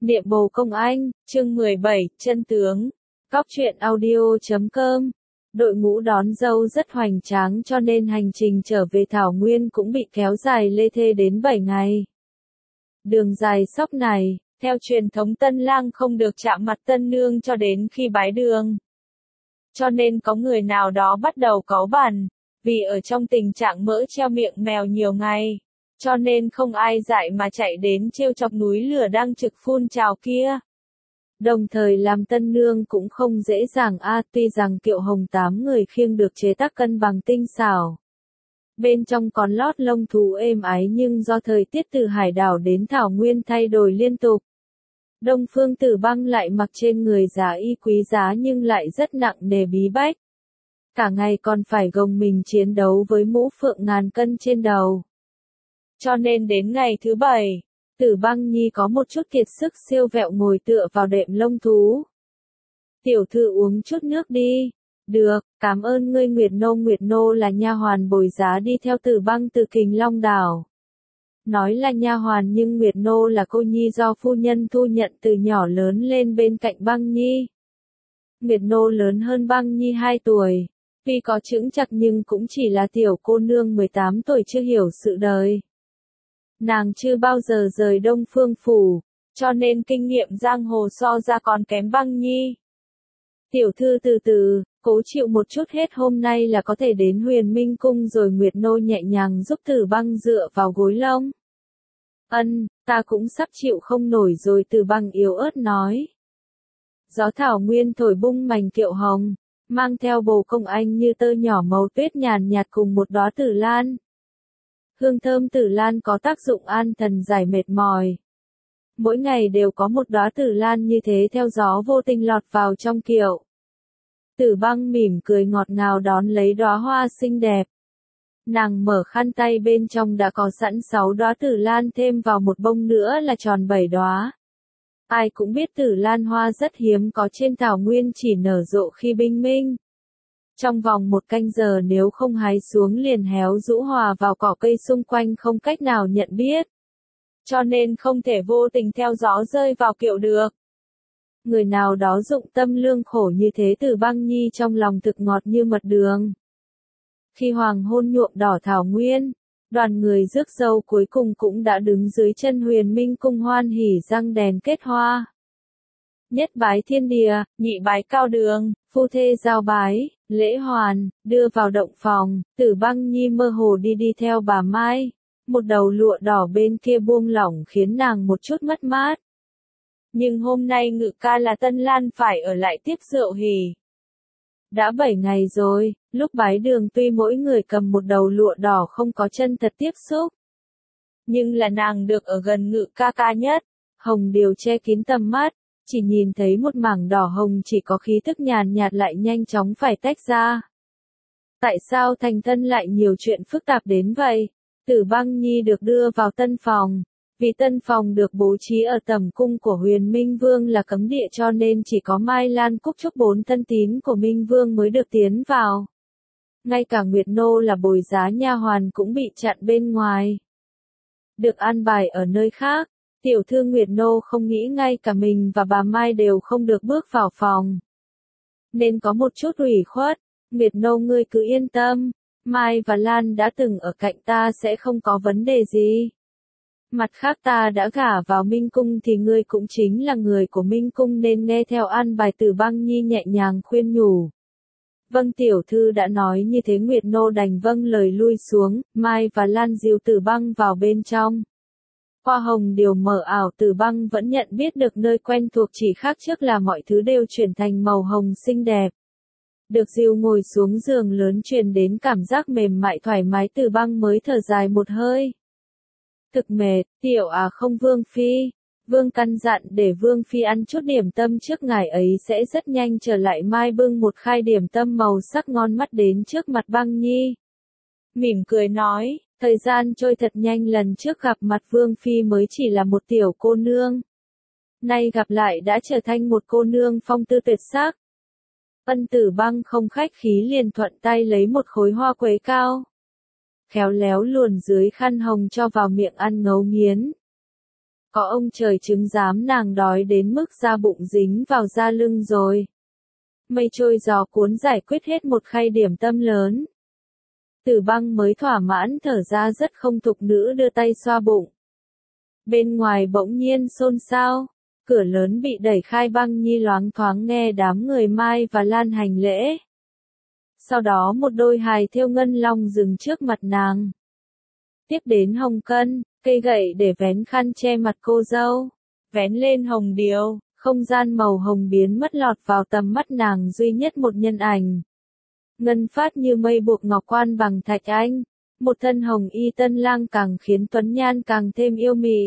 Niệm Bồ Công Anh, chương 17, chân tướng. Góc truyện audio.com. Đội ngũ đón dâu rất hoành tráng cho nên hành trình trở về Thảo Nguyên cũng bị kéo dài lê thê đến 7 ngày. Đường dài sóc này, theo truyền thống tân lang không được chạm mặt tân nương cho đến khi bái đường. Cho nên có người nào đó bắt đầu cáu bẳn, vì ở trong tình trạng mỡ treo miệng mèo nhiều ngày. Cho nên không ai dại mà chạy đến trêu chọc núi lửa đang trực phun trào kia. Đồng thời làm tân nương cũng không dễ dàng tuy rằng kiệu hồng 8 người khiêng được chế tác cân bằng tinh xảo. Bên trong còn lót lông thú êm ái nhưng do thời tiết từ hải đảo đến Thảo Nguyên thay đổi liên tục. Đông Phương Tử Băng lại mặc trên người giá y quý giá nhưng lại rất nặng nề bí bách. Cả ngày còn phải gồng mình chiến đấu với mũ phượng ngàn cân trên đầu. Cho nên đến ngày thứ 7, Tử Băng Nhi có một chút kiệt sức siêu vẹo ngồi tựa vào đệm lông thú. Tiểu thư uống chút nước đi. Được, cảm ơn ngươi Nguyệt Nô. Nguyệt Nô là nha hoàn bồi giá đi theo Tử Băng từ Kình Long đảo. Nói là nha hoàn nhưng Nguyệt Nô là cô nhi do phu nhân thu nhận từ nhỏ lớn lên bên cạnh Băng Nhi. Nguyệt Nô lớn hơn Băng Nhi 2 tuổi. Tuy có chững chạc nhưng cũng chỉ là tiểu cô nương 18 tuổi chưa hiểu sự đời. Nàng chưa bao giờ rời Đông Phương Phủ, cho nên kinh nghiệm giang hồ so ra còn kém Băng Nhi. Tiểu thư từ từ, cố chịu một chút hết hôm nay là có thể đến Huyền Minh Cung rồi. Nguyệt Nô nhẹ nhàng giúp Tử Băng dựa vào gối lông. Ta cũng sắp chịu không nổi rồi. Tử Băng yếu ớt nói. Gió Thảo Nguyên thổi bung mảnh kiệu hồng, mang theo Bồ Công Anh như tơ nhỏ màu tuyết nhàn nhạt cùng một đóa tử lan. Hương thơm tử lan có tác dụng an thần giải mệt mỏi. Mỗi ngày đều có một đóa tử lan như thế theo gió vô tình lọt vào trong kiệu. Tử Băng mỉm cười ngọt ngào đón lấy đóa hoa xinh đẹp. Nàng mở khăn tay bên trong đã có sẵn 6 đóa tử lan thêm vào một bông nữa là tròn 7 đóa. Ai cũng biết tử lan hoa rất hiếm có trên Thảo Nguyên, chỉ nở rộ khi bình minh. Trong vòng 1 canh giờ nếu không hái xuống liền héo rũ hòa vào cỏ cây xung quanh không cách nào nhận biết. Cho nên không thể vô tình theo gió rơi vào kiệu được. Người nào đó dụng tâm lương khổ như thế. Tử Băng Nhi trong lòng thực ngọt như mật đường. Khi hoàng hôn nhuộm đỏ Thảo Nguyên, đoàn người rước dâu cuối cùng cũng đã đứng dưới chân Huyền Minh Cung hoan hỉ răng đèn kết hoa. Nhất bái thiên địa, nhị bái cao đường, phu thê giao bái, lễ hoàn, đưa vào động phòng. Tử Băng Nhi mơ hồ đi theo bà Mai. Một đầu lụa đỏ bên kia buông lỏng khiến nàng một chút mất mát. Nhưng hôm nay Ngự ca là tân lan phải ở lại tiếp rượu hỉ. Đã 7 ngày rồi, lúc bái đường tuy mỗi người cầm một đầu lụa đỏ không có chân thật tiếp xúc. Nhưng là nàng được ở gần Ngự ca nhất. Hồng điều che kín tầm mắt, chỉ nhìn thấy một mảng đỏ hồng chỉ có khí tức nhàn nhạt lại nhanh chóng phải tách ra. Tại sao thành thân lại nhiều chuyện phức tạp đến vậy? Tử Băng Nhi được đưa vào tân phòng. Vì tân phòng được bố trí ở tẩm cung của Huyền Minh Vương là cấm địa cho nên chỉ có Mai Lan Cúc Trúc 4 thân tín của Minh Vương mới được tiến vào. Ngay cả Nguyệt Nô là bồi giá nha hoàn cũng bị chặn bên ngoài. Được an bài ở nơi khác, tiểu thư Nguyệt Nô không nghĩ ngay cả mình và bà Mai đều không được bước vào phòng. Nên có một chút ủy khuất. Nguyệt Nô ngươi cứ yên tâm, Mai và Lan đã từng ở cạnh ta sẽ không có vấn đề gì. Mặt khác ta đã gả vào Minh Cung thì ngươi cũng chính là người của Minh Cung nên nghe theo an bài. Tử Băng Nhi nhẹ nhàng khuyên nhủ. Vâng tiểu thư đã nói như thế. Nguyệt Nô đành vâng lời lui xuống. Mai và Lan dìu Tử Băng vào bên trong. Hoa hồng điều mờ ảo. Tử Băng vẫn nhận biết được nơi quen thuộc, chỉ khác trước là mọi thứ đều chuyển thành màu hồng xinh đẹp. Được dìu ngồi xuống giường lớn truyền đến cảm giác mềm mại thoải mái. Tử Băng mới thở dài một hơi. Thực mệt, tiểu không Vương Phi. Vương căn dặn để Vương Phi ăn chút điểm tâm trước, ngài ấy sẽ rất nhanh trở lại. Mai bưng một khay điểm tâm màu sắc ngon mắt đến trước mặt Băng Nhi. Mỉm cười nói, thời gian trôi thật nhanh, lần trước gặp mặt Vương Phi mới chỉ là một tiểu cô nương. Nay gặp lại đã trở thành một cô nương phong tư tuyệt sắc. Tử Băng không khách khí liền thuận tay lấy một khối hoa quế cao. Khéo léo luồn dưới khăn hồng cho vào miệng ăn ngấu nghiến. Có ông trời chứng giám nàng đói đến mức da bụng dính vào da lưng rồi. Mây trôi gió cuốn giải quyết hết một khay điểm tâm lớn. Tử Băng mới thỏa mãn thở ra rất không thục nữ đưa tay xoa bụng. Bên ngoài bỗng nhiên xôn xao, cửa lớn bị đẩy khai, Băng Nhi loáng thoáng nghe đám người Mai và Lan hành lễ. Sau đó một đôi hài thêu ngân long dừng trước mặt nàng. Tiếp đến hồng cân, cây gậy để vén khăn che mặt cô dâu. Vén lên hồng điều, không gian màu hồng biến mất, lọt vào tầm mắt nàng duy nhất một nhân ảnh. Ngân phát như mây buộc ngọc quan bằng thạch anh. Một thân hồng y tân lang càng khiến tuấn nhan càng thêm yêu mị.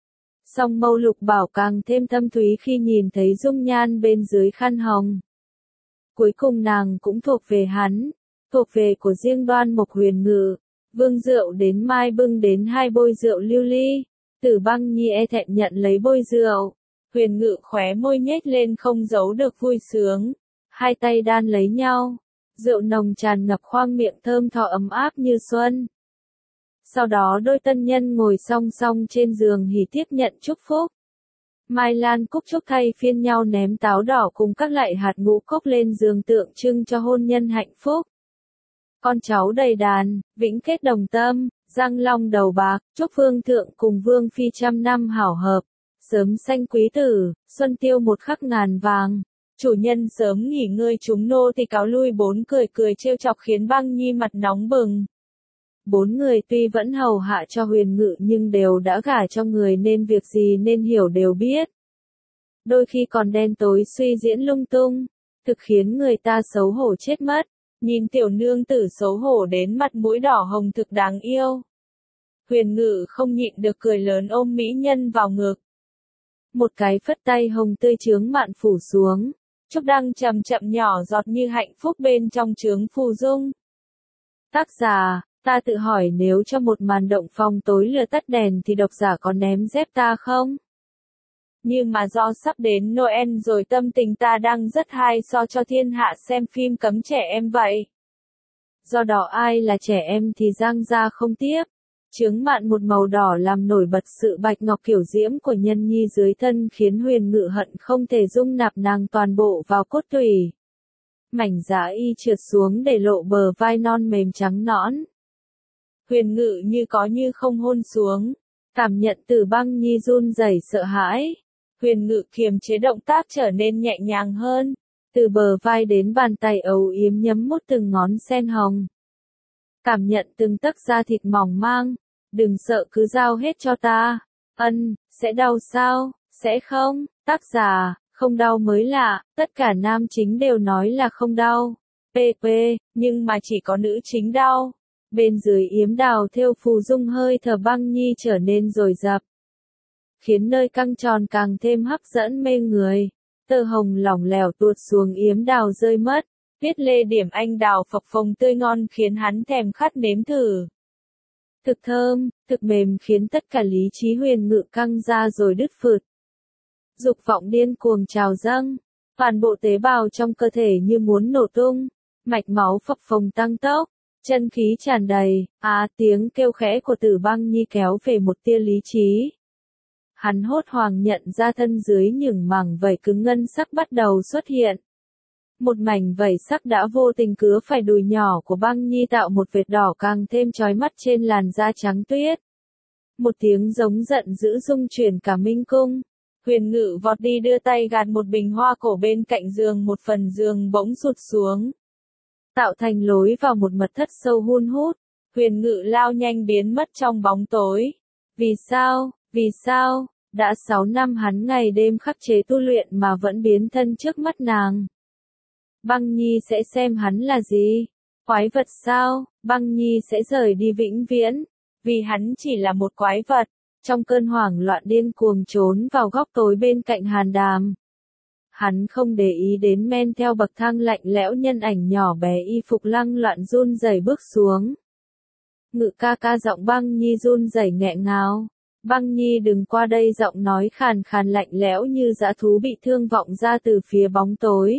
Song mâu lục bảo càng thêm thâm thúy khi nhìn thấy dung nhan bên dưới khăn hồng. Cuối cùng nàng cũng thuộc về hắn, thuộc về của riêng Đoan Mộc Huyền Ngự. Vương rượu đến Mai bưng đến 2 bôi rượu lưu ly. Tử Băng Nhi e thẹn nhận lấy bôi rượu. Huyền Ngự khóe môi nhếch lên không giấu được vui sướng. Hai tay đan lấy nhau. Rượu nồng tràn ngập khoang miệng, thơm tho ấm áp như xuân. Sau đó đôi tân nhân ngồi song song trên giường hỉ tiếp nhận chúc phúc. Mai Lan Cúc Trúc thay phiên nhau ném táo đỏ cùng các loại hạt ngũ cốc lên giường tượng trưng cho hôn nhân hạnh phúc. Con cháu đầy đàn, vĩnh kết đồng tâm, răng long đầu bạc, chúc vương thượng cùng vương phi trăm năm hảo hợp, sớm sanh quý tử, xuân tiêu một khắc ngàn vàng. Chủ nhân sớm nghỉ ngơi, chúng nô thì cáo lui. 4 cười cười trêu chọc khiến Băng Nhi mặt nóng bừng. 4 người tuy vẫn hầu hạ cho Huyền Ngự nhưng đều đã gả cho người nên việc gì nên hiểu đều biết. Đôi khi còn đen tối suy diễn lung tung, thực khiến người ta xấu hổ chết mất. Nhìn tiểu nương tử xấu hổ đến mặt mũi đỏ hồng thực đáng yêu. Huyền Ngự không nhịn được cười lớn, ôm mỹ nhân vào ngực. Một cái phất tay hồng tươi chướng mạn phủ xuống. Trúc đăng chậm chậm nhỏ giọt như hạnh phúc bên trong chướng phù dung. Tác giả, ta tự hỏi nếu cho một màn động phòng tối lửa tắt đèn thì độc giả có ném dép ta không? Nhưng mà do sắp đến Noel rồi, tâm tình ta đang rất hay so cho thiên hạ xem phim cấm trẻ em vậy. Do đó ai là trẻ em thì giang ra không tiếp. Chướng mạn một màu đỏ làm nổi bật sự bạch ngọc kiểu diễm của nhân nhi dưới thân, khiến Huyền Ngự hận không thể dung nạp nàng toàn bộ vào cốt tủy. Mảnh giá y trượt xuống để lộ bờ vai non mềm trắng nõn. Huyền Ngự như có như không hôn xuống, cảm nhận Tử Băng Nhi run rẩy sợ hãi. Huyền Ngự kiềm chế động tác trở nên nhẹ nhàng hơn, từ bờ vai đến bàn tay âu yếm nhấm mút từng ngón sen hồng. Cảm nhận từng tấc da thịt mỏng mang, đừng sợ, cứ giao hết cho ta. Sẽ đau sao? Sẽ không? Tác giả, không đau mới lạ, tất cả nam chính đều nói là không đau. PP, nhưng mà chỉ có nữ chính đau. Bên dưới yếm đào thêu phù dung, hơi thở Băng Nhi trở nên dồi dập, khiến nơi căng tròn càng thêm hấp dẫn mê người. Tơ hồng lỏng lẻo tuột xuống yếm đào rơi mất, viết lê điểm anh đào phập phồng tươi ngon khiến hắn thèm khát nếm thử. Thực thơm, thực mềm khiến tất cả lý trí Huyền Ngự căng ra rồi đứt phượt. Dục vọng điên cuồng trào dâng, toàn bộ tế bào trong cơ thể như muốn nổ tung, mạch máu phập phồng tăng tốc, chân khí tràn đầy. Tiếng kêu khẽ của Tử Băng Nhi kéo về một tia lý trí. Hắn hốt hoảng nhận ra thân dưới những mảng vảy cứng ngân sắc bắt đầu xuất hiện. Một mảnh vảy sắc đã vô tình cứa phải đùi nhỏ của Băng Nhi, tạo một vệt đỏ càng thêm chói mắt trên làn da trắng tuyết. Một tiếng giống giận dữ rung chuyển cả minh cung. Huyền Ngự vọt đi đưa tay gạt một bình hoa cổ bên cạnh giường, một phần giường bỗng sụt xuống, tạo thành lối vào một mật thất sâu hun hút. Huyền Ngự lao nhanh biến mất trong bóng tối. Vì sao? Vì sao? Đã 6 năm hắn ngày đêm khắc chế tu luyện mà vẫn biến thân trước mắt nàng. Băng Nhi sẽ xem hắn là gì? Quái vật sao? Băng Nhi sẽ rời đi vĩnh viễn, vì hắn chỉ là một quái vật. Trong cơn hoảng loạn điên cuồng trốn vào góc tối bên cạnh Hàn Đàm. Hắn không để ý đến men theo bậc thang lạnh lẽo nhân ảnh nhỏ bé y phục lăng loạn run rẩy bước xuống. Ngự ca ca, giọng Băng Nhi run rẩy nghẹn ngào. Băng Nhi đừng qua đây, giọng nói khàn khàn lạnh lẽo như dã thú bị thương vọng ra từ phía bóng tối.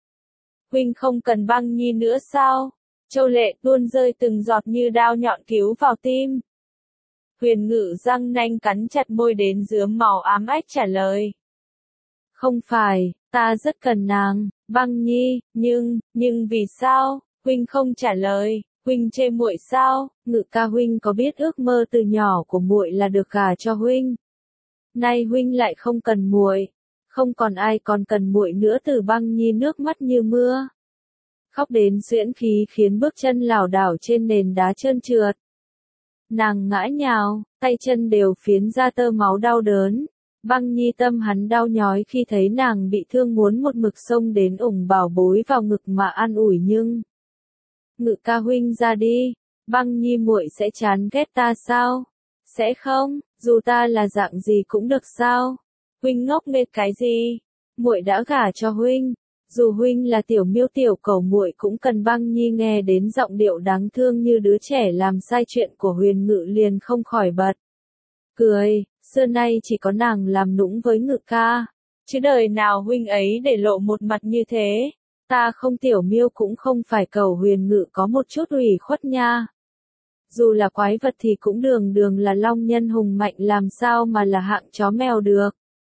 Huynh không cần Băng Nhi nữa sao? Châu lệ tuôn rơi từng giọt như đao nhọn cứu vào tim. Huyền Ngự răng nanh cắn chặt môi đến rướm máu ám ách trả lời. Không phải, ta rất cần nàng, Băng Nhi, nhưng vì sao, huynh không trả lời, huynh chê muội sao? Ngự ca huynh có biết ước mơ từ nhỏ của muội là được gả cho huynh. Nay huynh lại không cần muội, không còn ai còn cần muội nữa. Từ Băng Nhi nước mắt như mưa, khóc đến xuyễn khí khiến bước chân lảo đảo trên nền đá trơn trượt. Nàng ngã nhào, tay chân đều phiến ra tơ máu đau đớn. Băng Nhi tâm hắn đau nhói khi thấy nàng bị thương, muốn một mực xông đến ủng bảo bối vào ngực mà an ủi, nhưng Ngự ca huynh ra đi, Băng Nhi muội sẽ chán ghét ta sao? Sẽ không, dù ta là dạng gì cũng được sao? Huynh ngốc nghếch cái gì? Muội đã gả cho huynh, dù huynh là tiểu miêu tiểu cầu muội cũng cần. Băng Nhi nghe đến giọng điệu đáng thương như đứa trẻ làm sai chuyện của Huyền Ngự liền không khỏi bật cười. Xưa nay chỉ có nàng làm nũng với Ngự ca, chứ đời nào huynh ấy để lộ một mặt như thế. Ta không tiểu miêu cũng không phải cầu. Huyền Ngự có một chút ủy khuất nha. Dù là quái vật thì cũng đường đường là long nhân hùng mạnh, làm sao mà là hạng chó mèo được.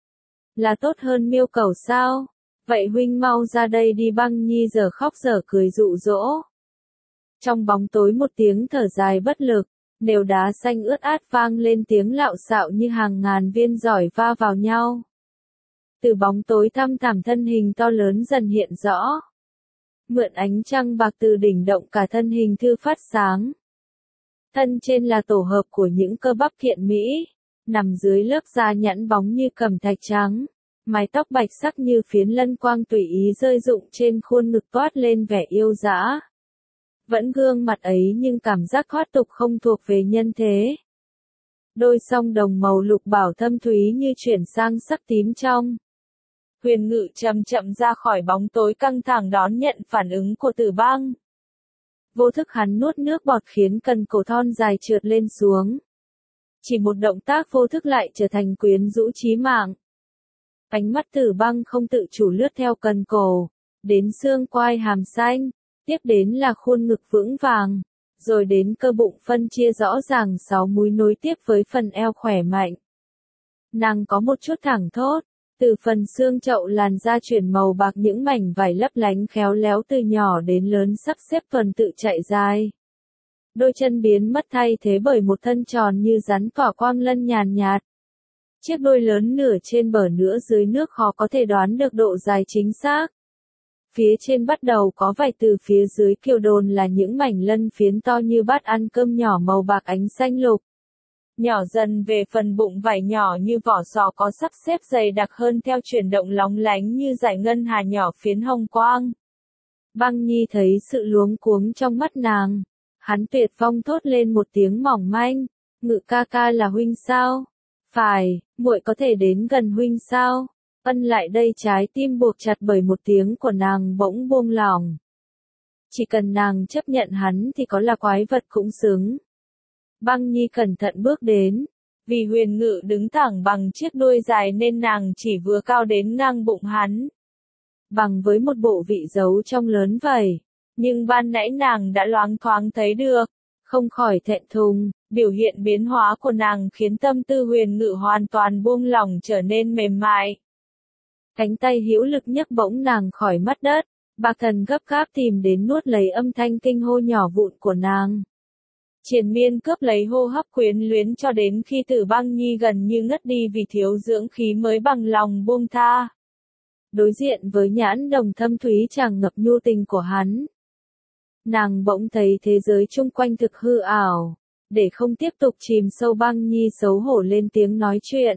Là tốt hơn miêu cầu sao? Vậy huynh mau ra đây đi. Băng Nhi giờ khóc giờ cười dụ dỗ. Trong bóng tối một tiếng thở dài bất lực, nền đá xanh ướt át vang lên tiếng lạo xạo như hàng ngàn viên giỏi va vào nhau. Từ bóng tối thăm thẳm thân hình to lớn dần hiện rõ. Mượn ánh trăng bạc từ đỉnh động, cả thân hình thư phát sáng. Thân trên là tổ hợp của những cơ bắp kiện mỹ, nằm dưới lớp da nhẵn bóng như cẩm thạch trắng. Mái tóc bạch sắc như phiến lân quang tùy ý rơi rụng trên khuôn ngực, toát lên vẻ yêu dã. Vẫn gương mặt ấy nhưng cảm giác thoát tục không thuộc về nhân thế. Đôi song đồng màu lục bảo thâm thúy như chuyển sang sắc tím trong. Huyền Ngự chậm chậm ra khỏi bóng tối căng thẳng đón nhận phản ứng của Tử Băng. Vô thức hắn nuốt nước bọt khiến cần cổ thon dài trượt lên xuống. Chỉ một động tác vô thức lại trở thành quyến rũ chí mạng. Ánh mắt Tử Băng không tự chủ lướt theo cần cổ, đến xương quai hàm xanh, tiếp đến là khuôn ngực vững vàng, rồi đến cơ bụng phân chia rõ ràng 6 múi nối tiếp với phần eo khỏe mạnh. Nàng có một chút thẳng thốt, từ phần xương chậu làn da chuyển màu bạc, những mảnh vải lấp lánh khéo léo từ nhỏ đến lớn sắp xếp tuần tự chạy dài. Đôi chân biến mất thay thế bởi một thân tròn như rắn tỏa quang lân nhàn nhạt. Chiếc đôi lớn nửa trên bờ nửa dưới nước, khó có thể đoán được độ dài chính xác. Phía trên bắt đầu có vảy, từ phía dưới kiều đồn là những mảnh lân phiến to như bát ăn cơm nhỏ màu bạc ánh xanh lục. Nhỏ dần về phần bụng, vảy nhỏ như vỏ sò có sắp xếp dày đặc hơn theo chuyển động lóng lánh như dải ngân hà nhỏ phiến hồng quang. Băng Nhi thấy sự luống cuống trong mắt nàng. Hắn tuyệt vọng thốt lên một tiếng mỏng manh, Ngự ca ca là huynh sao? Phải, muội có thể đến gần huynh sao? Ân lại đây. Trái tim buộc chặt bởi một tiếng của nàng bỗng buông lỏng. Chỉ cần nàng chấp nhận hắn thì có là quái vật cũng xứng. Băng Nhi cẩn thận bước đến. Vì Huyền Ngự đứng thẳng bằng chiếc đuôi dài nên nàng chỉ vừa cao đến ngang bụng hắn. Bằng với một bộ vị giấu trong lớn vậy. Nhưng ban nãy nàng đã loáng thoáng thấy được. Không khỏi thẹn thùng, biểu hiện biến hóa của nàng khiến tâm tư Huyền Ngự hoàn toàn buông lỏng, trở nên mềm mại. Cánh tay hữu lực nhấc bổng nàng khỏi mắt đất, Bạc Thần gấp gáp tìm đến nuốt lấy âm thanh kinh hô nhỏ vụn của nàng. Triền miên cướp lấy hô hấp quyến luyến cho đến khi Tử Băng Nhi gần như ngất đi vì thiếu dưỡng khí mới bằng lòng buông tha. Đối diện với nhãn đồng thâm thúy tràn ngập nhu tình của hắn, nàng bỗng thấy thế giới chung quanh thực hư ảo. Để không tiếp tục chìm sâu, Băng Nhi xấu hổ lên tiếng nói chuyện.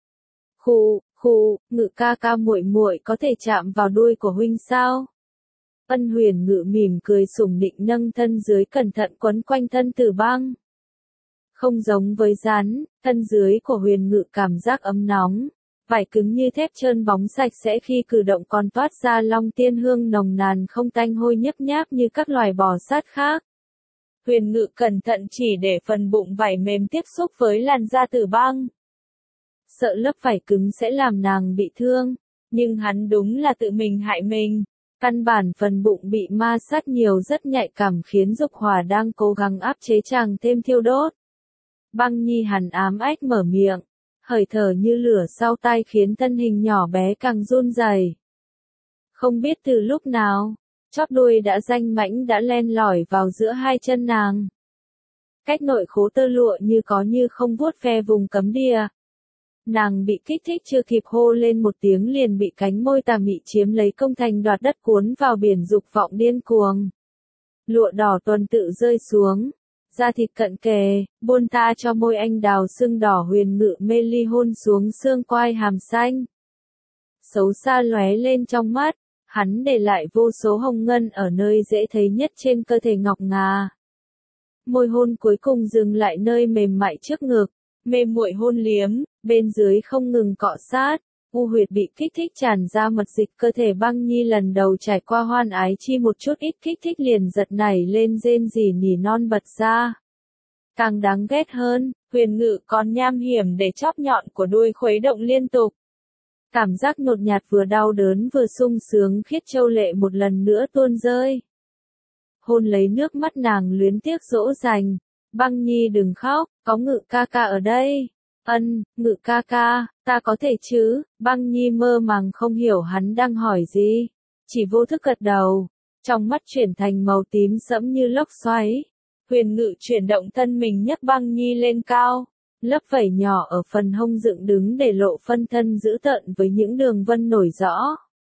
Ngự ca ca, muội có thể chạm vào đuôi của huynh sao? Ân. Huyền Ngự mỉm cười sủng nịnh nâng thân dưới cẩn thận quấn quanh thân Tử Băng. Không giống với rắn, thân dưới của Huyền Ngự cảm giác ấm nóng, vải cứng như thép trơn bóng sạch sẽ, khi cử động còn toát ra long tiên hương nồng nàn không tanh hôi nhấp nháp như các loài bò sát khác. Huyền Ngự cẩn thận chỉ để phần bụng vải mềm tiếp xúc với làn da Tử Băng. Sợ lớp vải cứng sẽ làm nàng bị thương, nhưng hắn đúng là tự mình hại mình. Căn bản phần bụng bị ma sát nhiều rất nhạy cảm, khiến dục hỏa đang cố gắng áp chế chàng thêm thiêu đốt. Băng Nhi hằn ám ách mở miệng, hơi thở như lửa sau tai khiến thân hình nhỏ bé càng run rẩy. Không biết từ lúc nào, chóp đuôi đã danh mãnh đã len lỏi vào giữa hai chân nàng. Cách nội khố tơ lụa như có như không vuốt ve vùng cấm địa. Nàng bị kích thích chưa kịp hô lên một tiếng liền bị cánh môi tà mị chiếm lấy công thành đoạt đất cuốn vào biển dục vọng điên cuồng. Lụa đỏ tuần tự rơi xuống, da thịt cận kề, buông tha cho môi anh đào sưng đỏ huyền ngự mê ly hôn xuống xương quai hàm xanh. Xấu xa lóe lên trong mắt, hắn để lại vô số hồng ngân ở nơi dễ thấy nhất trên cơ thể ngọc ngà. Môi hôn cuối cùng dừng lại nơi mềm mại trước ngực, mê muội hôn liếm, bên dưới không ngừng cọ sát, u huyệt bị kích thích tràn ra mật dịch cơ thể Băng Nhi lần đầu trải qua hoan ái chi một chút ít kích thích liền giật nảy lên rên rỉ nỉ non bật ra. Càng đáng ghét hơn, huyền ngự còn nham hiểm để chóp nhọn của đuôi khuấy động liên tục. Cảm giác nhột nhạt vừa đau đớn vừa sung sướng khiết châu lệ một lần nữa tuôn rơi. Hôn lấy nước mắt nàng luyến tiếc dỗ dành. Băng Nhi đừng khóc, có Ngự ca ca ở đây. Ngự ca ca, ta có thể chứ? Băng Nhi mơ màng không hiểu hắn đang hỏi gì. Chỉ vô thức gật đầu. Trong mắt chuyển thành màu tím sẫm như lốc xoáy. Huyền ngự chuyển động thân mình nhấc Băng Nhi lên cao. Lớp vảy nhỏ ở phần hông dựng đứng để lộ phân thân dữ tợn với những đường vân nổi rõ.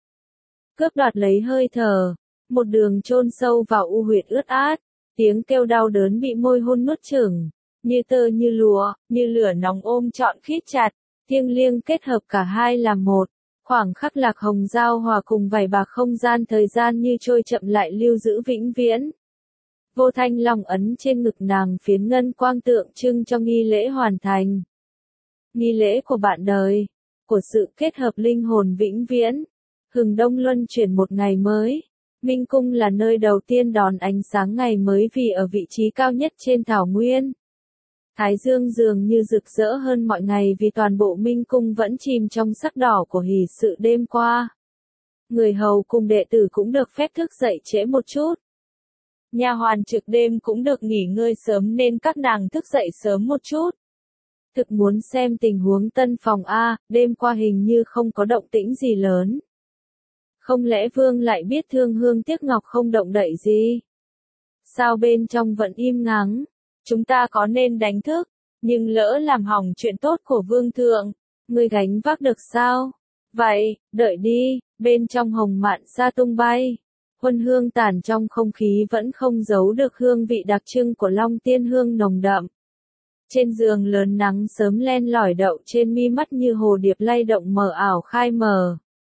Cướp đoạt lấy hơi thở. Một đường chôn sâu vào u huyệt ướt át. Tiếng kêu đau đớn bị môi hôn nuốt chửng, như tơ như lụa, như lửa nóng ôm trọn khít chặt, thiêng liêng kết hợp cả hai làm một. Khoảng khắc lạc hồng giao hòa cùng vảy bạc không gian thời gian như trôi chậm lại lưu giữ vĩnh viễn. Vô thanh long ấn trên ngực nàng phiến ngân quang tượng trưng cho nghi lễ hoàn thành. Nghi lễ của bạn đời, của sự kết hợp linh hồn vĩnh viễn. Hừng đông luân chuyển một ngày mới. Minh Cung là nơi đầu tiên đón ánh sáng ngày mới vì ở vị trí cao nhất trên thảo nguyên. Thái dương dường như rực rỡ hơn mọi ngày vì toàn bộ Minh Cung vẫn chìm trong sắc đỏ của hỷ sự đêm qua. Người hầu cùng đệ tử cũng được phép thức dậy trễ một chút. Nha hoàn trực đêm cũng được nghỉ ngơi sớm nên các nàng thức dậy sớm một chút. Thực muốn xem tình huống tân phòng A, đêm qua hình như không có động tĩnh gì lớn. Không lẽ Vương lại biết thương hương tiếc ngọc không động đậy gì? Sao bên trong vẫn im ngắng? Chúng ta có nên đánh thức, nhưng lỡ làm hỏng chuyện tốt của Vương thượng, ngươi gánh vác được sao? Vậy, đợi đi, bên trong hồng mạn sa tung bay. Huân hương tản trong không khí vẫn không giấu được hương vị đặc trưng của Long Tiên hương nồng đậm. Trên giường lớn nắng sớm len lỏi đậu trên mi mắt như hồ điệp lay động mờ ảo khai mờ.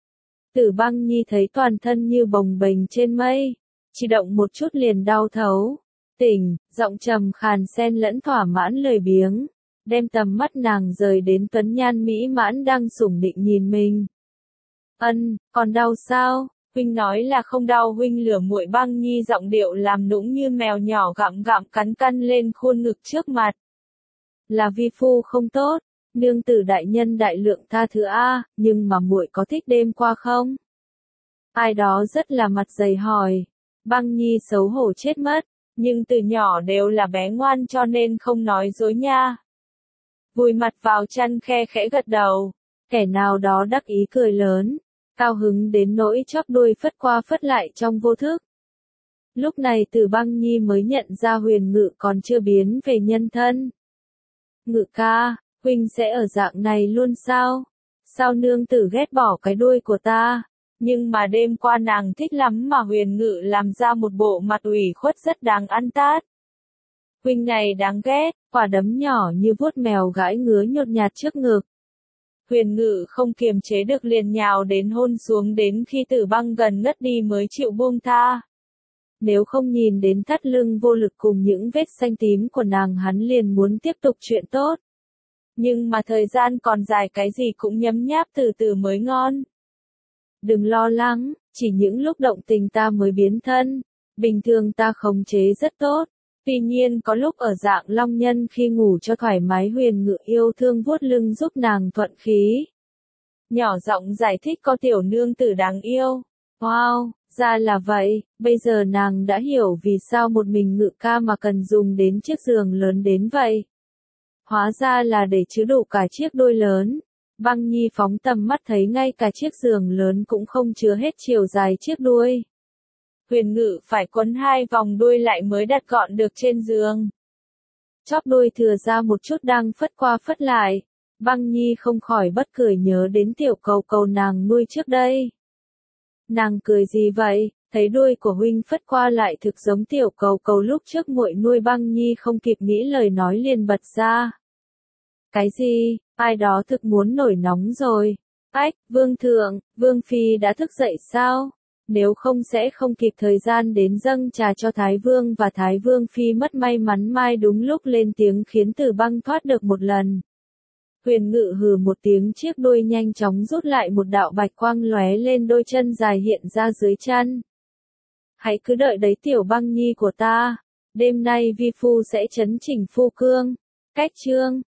Tử Băng Nhi thấy toàn thân như bồng bềnh trên mây, chỉ động một chút liền đau thấu. Tỉnh, giọng trầm khàn xen lẫn thỏa mãn lười biếng, đem tầm mắt nàng rời đến tuấn nhan mỹ mãn đang sủng nịnh nhìn mình. Còn đau sao? Huynh nói là không đau. Huynh lửa muội. Băng Nhi giọng điệu làm nũng như mèo nhỏ gặm gặm cắn lên khuôn ngực trước mặt. Là vi phu không tốt. Nương tử đại nhân đại lượng tha thứ a, nhưng mà muội có thích đêm qua không? Ai đó rất là mặt dày hỏi. Băng Nhi xấu hổ chết mất, nhưng từ nhỏ đều là bé ngoan cho nên không nói dối nha. Vùi mặt vào chăn khe khẽ gật đầu, kẻ nào đó đắc ý cười lớn, cao hứng đến nỗi chóp đuôi phất qua phất lại trong vô thức. Lúc này Từ Băng Nhi mới nhận ra Huyền Ngự còn chưa biến về nhân thân. Ngự ca, huynh sẽ ở dạng này luôn sao? Sao nương tử ghét bỏ cái đuôi của ta? Nhưng mà đêm qua nàng thích lắm mà. Huyền Ngự làm ra một bộ mặt ủy khuất rất đáng ăn tát. Huynh này đáng ghét, quả đấm nhỏ như vuốt mèo gãi ngứa nhột nhạt trước ngực. Huyền Ngự không kiềm chế được liền nhào đến hôn xuống đến khi Tử Băng gần ngất đi mới chịu buông tha. Nếu không nhìn đến thắt lưng vô lực cùng những vết xanh tím của nàng hắn liền muốn tiếp tục chuyện tốt. Nhưng mà thời gian còn dài cái gì cũng nhấm nháp từ từ mới ngon. Đừng lo lắng, chỉ những lúc động tình ta mới biến thân. Bình thường ta khống chế rất tốt. Tuy nhiên có lúc ở dạng long nhân khi ngủ cho thoải mái. Huyền Ngự yêu thương vuốt lưng giúp nàng thuận khí. Nhỏ giọng giải thích có tiểu nương tử đáng yêu. Wow, ra là vậy, bây giờ nàng đã hiểu vì sao một mình Ngự ca mà cần dùng đến chiếc giường lớn đến vậy. Hóa ra là để chứa đủ cả chiếc đuôi lớn. Băng Nhi phóng tầm mắt thấy ngay cả chiếc giường lớn cũng không chứa hết chiều dài chiếc đuôi. Huyền Ngự phải quấn 2 vòng đuôi lại mới đặt gọn được trên giường. Chóp đuôi thừa ra một chút đang phất qua phất lại. Băng Nhi không khỏi bất cười nhớ đến tiểu cầu cầu nàng nuôi trước đây. Nàng cười gì vậy, thấy đuôi của huynh phất qua lại thực giống tiểu cầu cầu lúc trước muội nuôi. Băng Nhi không kịp nghĩ lời nói liền bật ra. Cái gì, ai đó thực muốn nổi nóng rồi. Ách, vương thượng, vương phi đã thức dậy sao? Nếu không sẽ không kịp thời gian đến dâng trà cho Thái Vương và Thái Vương phi mất may mắn mai đúng lúc lên tiếng khiến Tử Băng thoát được một lần. Huyền Ngự hừ một tiếng, chiếc đuôi nhanh chóng rút lại, một đạo bạch quang lóe lên, đôi chân dài hiện ra dưới chân. Hãy cứ đợi đấy tiểu Băng Nhi của ta, đêm nay vi phu sẽ chấn chỉnh phu cương. Cách chương